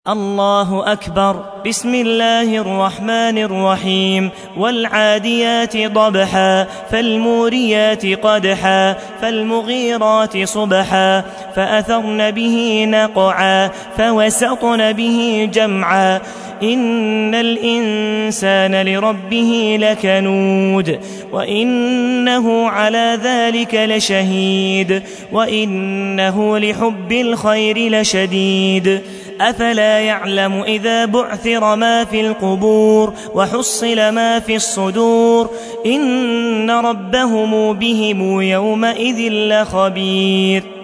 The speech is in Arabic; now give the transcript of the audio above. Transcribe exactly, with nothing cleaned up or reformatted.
الله أكبر. بسم الله الرحمن الرحيم. والعاديات ضبحا فالموريات قدحا فالمغيرات صبحا فأثرن به نقعا فوسطن به جمعا إن الإنسان لربه لكنود وإنه على ذلك لشهيد وإنه لحب الخير لشديد أفلا يعلم إذا بعثر ما في القبور وحصل ما في الصدور إن ربهم بهم يومئذ لخبير.